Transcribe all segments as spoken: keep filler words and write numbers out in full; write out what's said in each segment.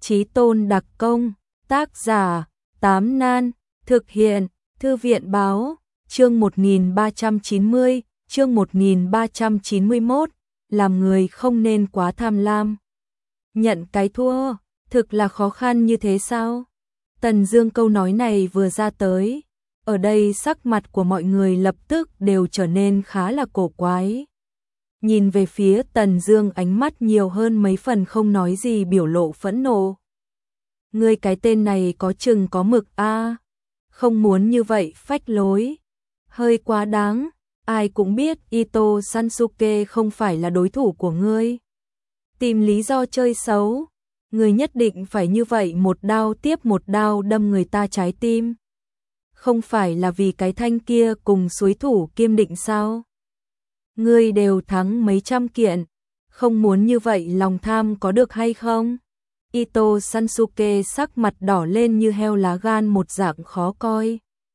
Chí tôn đặc công, tác giả, Tám Nan, thực hiện, Thư viện báo, chương một nghìn ba trăm chín mươi, chương một nghìn ba trăm chín mươi mốt, làm người không nên quá tham lam. Nhận cái thua, thực là khó khăn như thế sao? Tần Dương câu nói này vừa ra tới, ở đây sắc mặt của mọi người lập tức đều trở nên khá là cổ quái. Nhìn về phía Tần Dương, ánh mắt nhiều hơn mấy phần không nói gì, biểu lộ phẫn nộ. Ngươi cái tên này có chừng có mực a, à? Không muốn như vậy phách lối, hơi quá đáng. Ai cũng biết Ito Sansuke không phải là đối thủ của ngươi. Tìm lý do chơi xấu, ngươi nhất định phải như vậy một đao tiếp một đao đâm người ta trái tim. Không phải là vì cái thanh kia cùng suối thủ kiêm định sao? Ngươi đều thắng mấy trăm kiện, không muốn như vậy lòng tham có được hay không? Ito Sansuke sắc mặt đỏ lên như heo lá gan một dạng khó coi.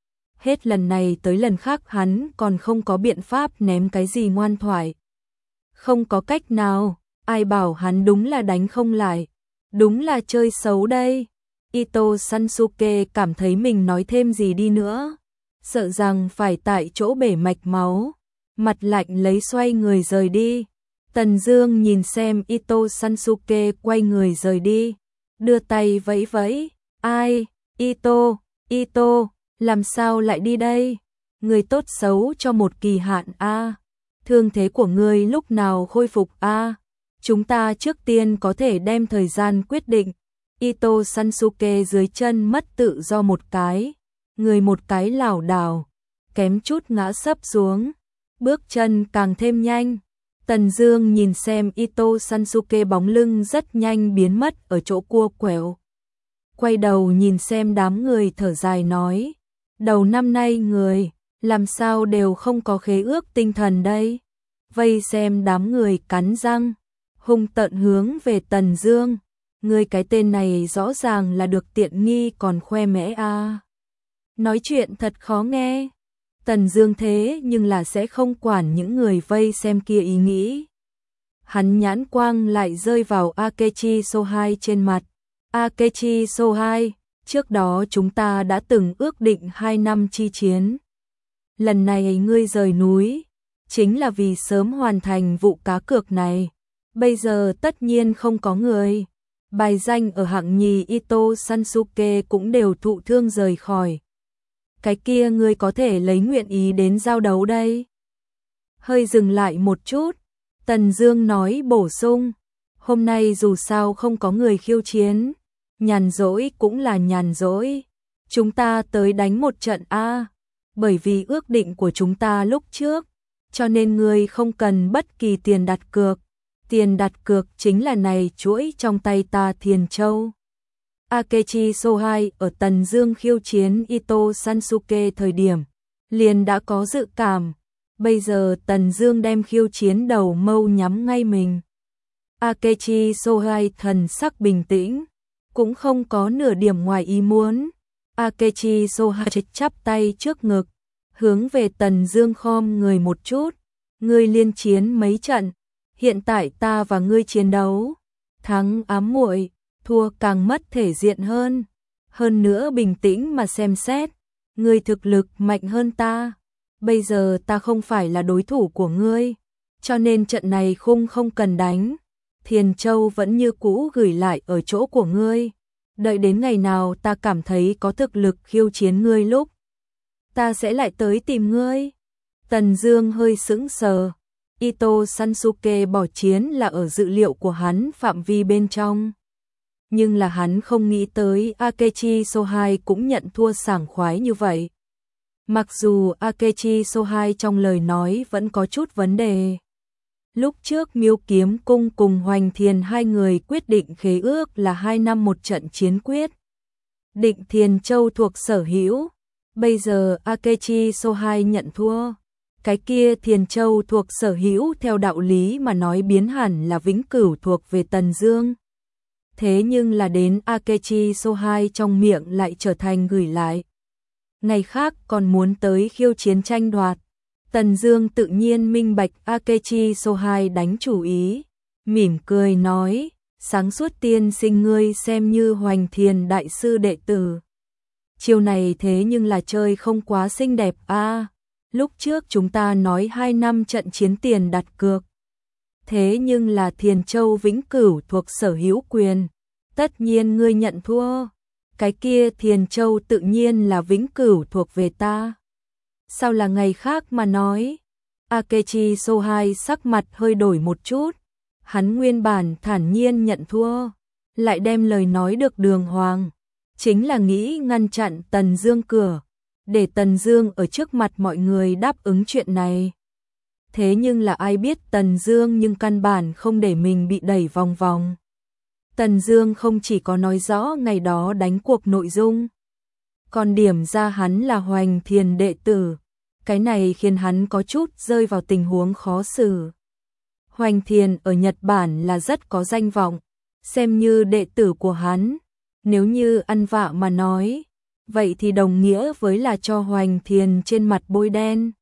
Hết lần này tới lần khác hắn còn không có biện pháp ném cái gì ngoan thoại. Không có cách nào, ai bảo hắn đúng là đánh không lại, đúng là chơi xấu đây. Ito Sansuke cảm thấy mình nói thêm gì đi nữa, sợ rằng phải tại chỗ bể mạch máu, mặt lạnh lấy xoay người rời đi. Tần Dương nhìn xem Ito Sansuke quay người rời đi, đưa tay vẫy vẫy, ai, Ito, Ito, làm sao lại đi đây? Người tốt xấu cho một kỳ hạn a, à? Thương thế của ngươi lúc nào khôi phục a? À? Chúng ta trước tiên có thể đem thời gian quyết định. Ito Sansuke dưới chân mất tự do một cái, người một cái lảo đảo, kém chút ngã sấp xuống, bước chân càng thêm nhanh. Tần Dương nhìn xem Ito Sansuke bóng lưng rất nhanh biến mất ở chỗ cua quẹo. Quay đầu nhìn xem đám người thở dài nói, đầu năm nay người, làm sao đều không có khế ước tinh thần đây. Vây xem đám người cắn răng, hung tợn hướng về Tần Dương. Người cái tên này rõ ràng là được tiện nghi còn khoe mẽ a. À. Nói chuyện thật khó nghe. Tần Dương thế nhưng là sẽ không quản những người vây xem kia ý nghĩ. Hắn nhãn quang lại rơi vào Akechi Sohai trên mặt. Akechi Sohai, trước đó chúng ta đã từng ước định hai năm chi chiến. Lần này ngươi rời núi, chính là vì sớm hoàn thành vụ cá cược này. Bây giờ tất nhiên không có người. Bài danh ở hạng nhì Ito Sansuke cũng đều thụ thương rời khỏi. Cái kia ngươi có thể lấy nguyện ý đến giao đấu đây. Hơi dừng lại một chút, Tần Dương nói bổ sung, hôm nay dù sao không có người khiêu chiến, nhàn rỗi cũng là nhàn rỗi, chúng ta tới đánh một trận a, bởi vì ước định của chúng ta lúc trước, cho nên ngươi không cần bất kỳ tiền đặt cược. Tiền đặt cược chính là này chuỗi trong tay ta Thiền Châu. Akechi Sohai ở Tần Dương khiêu chiến Ito Sansuke thời điểm, liền đã có dự cảm, bây giờ Tần Dương đem khiêu chiến đầu mâu nhắm ngay mình. Akechi Sohai thần sắc bình tĩnh, cũng không có nửa điểm ngoài ý muốn. Akechi Sohai chắp tay trước ngực, hướng về Tần Dương khom người một chút, ngươi liên chiến mấy trận, hiện tại ta và ngươi chiến đấu, thắng ám muội, thua càng mất thể diện hơn. Hơn nữa bình tĩnh mà xem xét, ngươi thực lực mạnh hơn ta. Bây giờ ta không phải là đối thủ của ngươi, cho nên trận này khung không cần đánh. Thiền Châu vẫn như cũ gửi lại ở chỗ của ngươi. Đợi đến ngày nào ta cảm thấy có thực lực khiêu chiến ngươi lúc, ta sẽ lại tới tìm ngươi. Tần Dương hơi sững sờ. Ito Sansuke bỏ chiến là ở dự liệu của hắn phạm vi bên trong. Nhưng là hắn không nghĩ tới Akechi Sohai cũng nhận thua sảng khoái như vậy. Mặc dù Akechi Sohai trong lời nói vẫn có chút vấn đề. Lúc trước Miêu Kiếm Cung cùng Hoành Thiền hai người quyết định khế ước là hai năm một trận chiến quyết. Định Thiền Châu thuộc sở hữu. Bây giờ Akechi Sohai nhận thua. Cái kia Thiền Châu thuộc sở hữu theo đạo lý mà nói biến hẳn là vĩnh cửu thuộc về Tần Dương. Thế nhưng là đến Akechi Sohai trong miệng lại trở thành gửi lại. Ngày khác còn muốn tới khiêu chiến tranh đoạt. Tần Dương tự nhiên minh bạch Akechi Sohai đánh chủ ý, mỉm cười nói, sáng suốt tiên sinh ngươi xem như Hoành Thiền đại sư đệ tử. Chiêu này thế nhưng là chơi không quá xinh đẹp a. À, lúc trước chúng ta nói hai năm trận chiến tiền đặt cược. Thế nhưng là Thiền Châu vĩnh cửu thuộc sở hữu quyền. Tất nhiên ngươi nhận thua. Cái kia Thiền Châu tự nhiên là vĩnh cửu thuộc về ta. Sao là ngày khác mà nói? Akechi Sohai sắc mặt hơi đổi một chút. Hắn nguyên bản thản nhiên nhận thua. Lại đem lời nói được đường hoàng. Chính là nghĩ ngăn chặn Tần Dương cửa. Để Tần Dương ở trước mặt mọi người đáp ứng chuyện này. Thế nhưng là ai biết Tần Dương nhưng căn bản không để mình bị đẩy vòng vòng. Tần Dương không chỉ có nói rõ ngày đó đánh cuộc nội dung, còn điểm ra hắn là Hoành Thiền đệ tử. Cái này khiến hắn có chút rơi vào tình huống khó xử. Hoành Thiền ở Nhật Bản là rất có danh vọng, xem như đệ tử của hắn. Nếu như ăn vạ mà nói, vậy thì đồng nghĩa với là cho Hoành Thiền trên mặt bôi đen.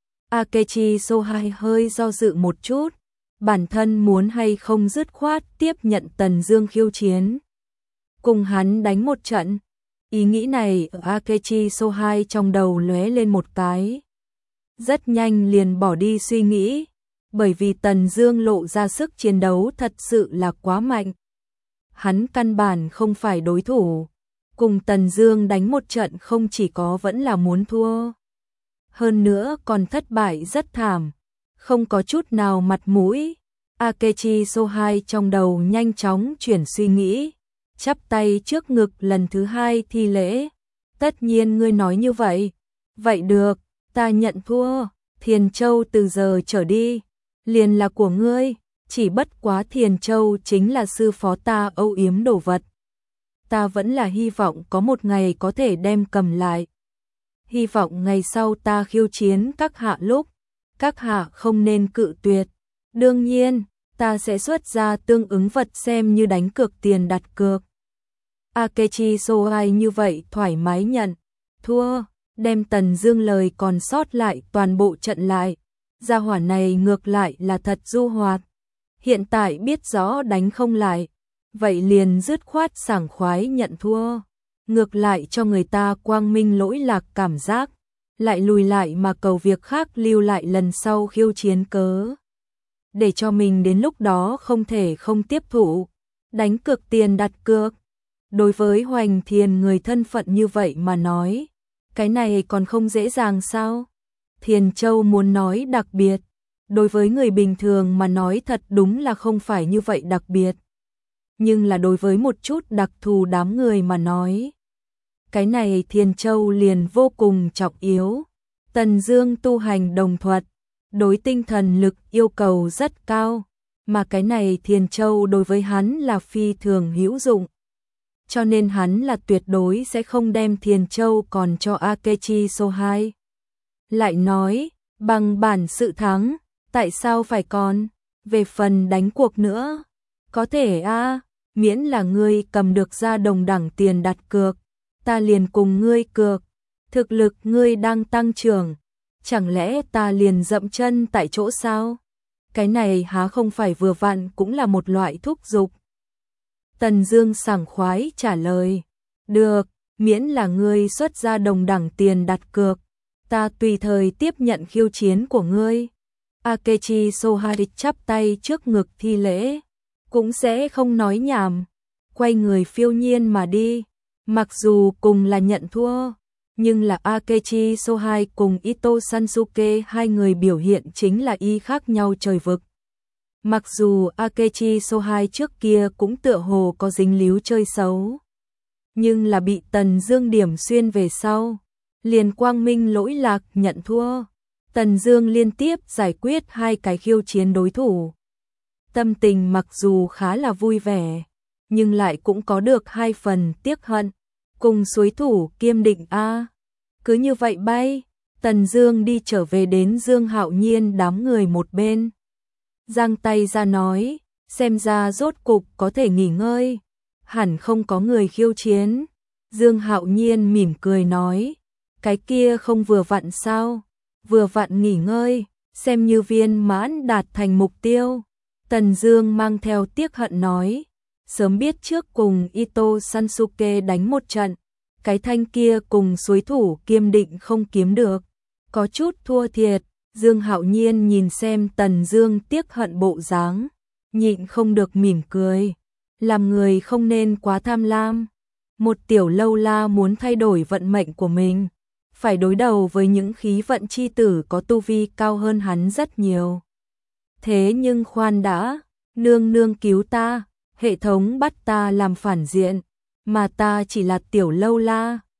Akechi Sohai hơi do dự một chút, bản thân muốn hay không dứt khoát tiếp nhận Tần Dương khiêu chiến, cùng hắn đánh một trận. Ý nghĩ này ở Akechi Sohai trong đầu lóe lên một cái. Rất nhanh liền bỏ đi suy nghĩ, bởi vì Tần Dương lộ ra sức chiến đấu thật sự là quá mạnh. Hắn căn bản không phải đối thủ, cùng Tần Dương đánh một trận không chỉ có vẫn là muốn thua, hơn nữa còn thất bại rất thảm, không có chút nào mặt mũi. Akechi Sohai trong đầu nhanh chóng chuyển suy nghĩ, chắp tay trước ngực lần thứ hai thi lễ. Tất nhiên ngươi nói như vậy, vậy được, ta nhận thua. Thiền Châu từ giờ trở đi liền là của ngươi, chỉ bất quá Thiền Châu chính là sư phó ta âu yếm đồ vật. Ta vẫn là hy vọng có một ngày có thể đem cầm lại. Hy vọng ngày sau ta khiêu chiến các hạ lúc, các hạ không nên cự tuyệt. Đương nhiên, ta sẽ xuất ra tương ứng vật xem như đánh cược tiền đặt cược. Akechi Sohai như vậy thoải mái nhận thua, đem Tần Dương lời còn sót lại toàn bộ trận lại. Gia hỏa này ngược lại là thật du hoạt. Hiện tại biết rõ đánh không lại, vậy liền dứt khoát sảng khoái nhận thua. Ngược lại cho người ta quang minh lỗi lạc cảm giác, lại lùi lại mà cầu việc khác lưu lại lần sau khiêu chiến cớ. Để cho mình đến lúc đó không thể không tiếp thụ. Đánh cược tiền đặt cược. Đối với Hoành Thiền người thân phận như vậy mà nói, cái này còn không dễ dàng sao? Thiền Châu muốn nói đặc biệt, đối với người bình thường mà nói thật đúng là không phải như vậy đặc biệt. Nhưng là đối với một chút đặc thù đám người mà nói, cái này Thiền Châu liền vô cùng trọng yếu. Tần Dương tu hành đồng thuật, đối tinh thần lực yêu cầu rất cao, mà cái này Thiền Châu đối với hắn là phi thường hữu dụng. Cho nên hắn là tuyệt đối sẽ không đem Thiền Châu còn cho Akechi Sohai. Lại nói, bằng bản sự thắng, tại sao phải còn? Về phần đánh cuộc nữa, có thể a, à, miễn là ngươi cầm được ra đồng đẳng tiền đặt cược, ta liền cùng ngươi cược. Thực lực ngươi đang tăng trưởng, chẳng lẽ ta liền dậm chân tại chỗ sao? Cái này há không phải vừa vặn cũng là một loại thúc giục. Tần Dương sảng khoái trả lời, được, miễn là ngươi xuất ra đồng đẳng tiền đặt cược, ta tùy thời tiếp nhận khiêu chiến của ngươi. Akechi Sohai chắp tay trước ngực thi lễ, cũng sẽ không nói nhảm, quay người phiêu nhiên mà đi. Mặc dù cùng là nhận thua, nhưng là Akechi Sohai cùng Ito Sansuke hai người biểu hiện chính là y khác nhau trời vực. Mặc dù Akechi Sohai trước kia cũng tựa hồ có dính líu chơi xấu, nhưng là bị Tần Dương điểm xuyên về sau, liền quang minh lỗi lạc nhận thua. Tần Dương liên tiếp giải quyết hai cái khiêu chiến đối thủ. Tâm tình mặc dù khá là vui vẻ, nhưng lại cũng có được hai phần tiếc hận. Cùng suối thủ kiêm định a. Cứ như vậy bay, Tần Dương đi trở về đến Dương Hạo Nhiên đám người một bên. Giang tay ra nói, xem ra rốt cục có thể nghỉ ngơi, hẳn không có người khiêu chiến. Dương Hạo Nhiên mỉm cười nói, cái kia không vừa vặn sao? Vừa vặn nghỉ ngơi, xem như viên mãn đạt thành mục tiêu. Tần Dương mang theo tiếc hận nói, sớm biết trước cùng Ito Sansuke đánh một trận, cái thanh kia cùng suối thủ kiêm định không kiếm được, có chút thua thiệt. Dương Hạo Nhiên nhìn xem Tần Dương tiếc hận bộ dáng, nhịn không được mỉm cười, làm người không nên quá tham lam. Một tiểu lâu la muốn thay đổi vận mệnh của mình, phải đối đầu với những khí vận chi tử có tu vi cao hơn hắn rất nhiều. Thế nhưng khoan đã, nương nương cứu ta, hệ thống bắt ta làm phản diện, mà ta chỉ là tiểu lâu la,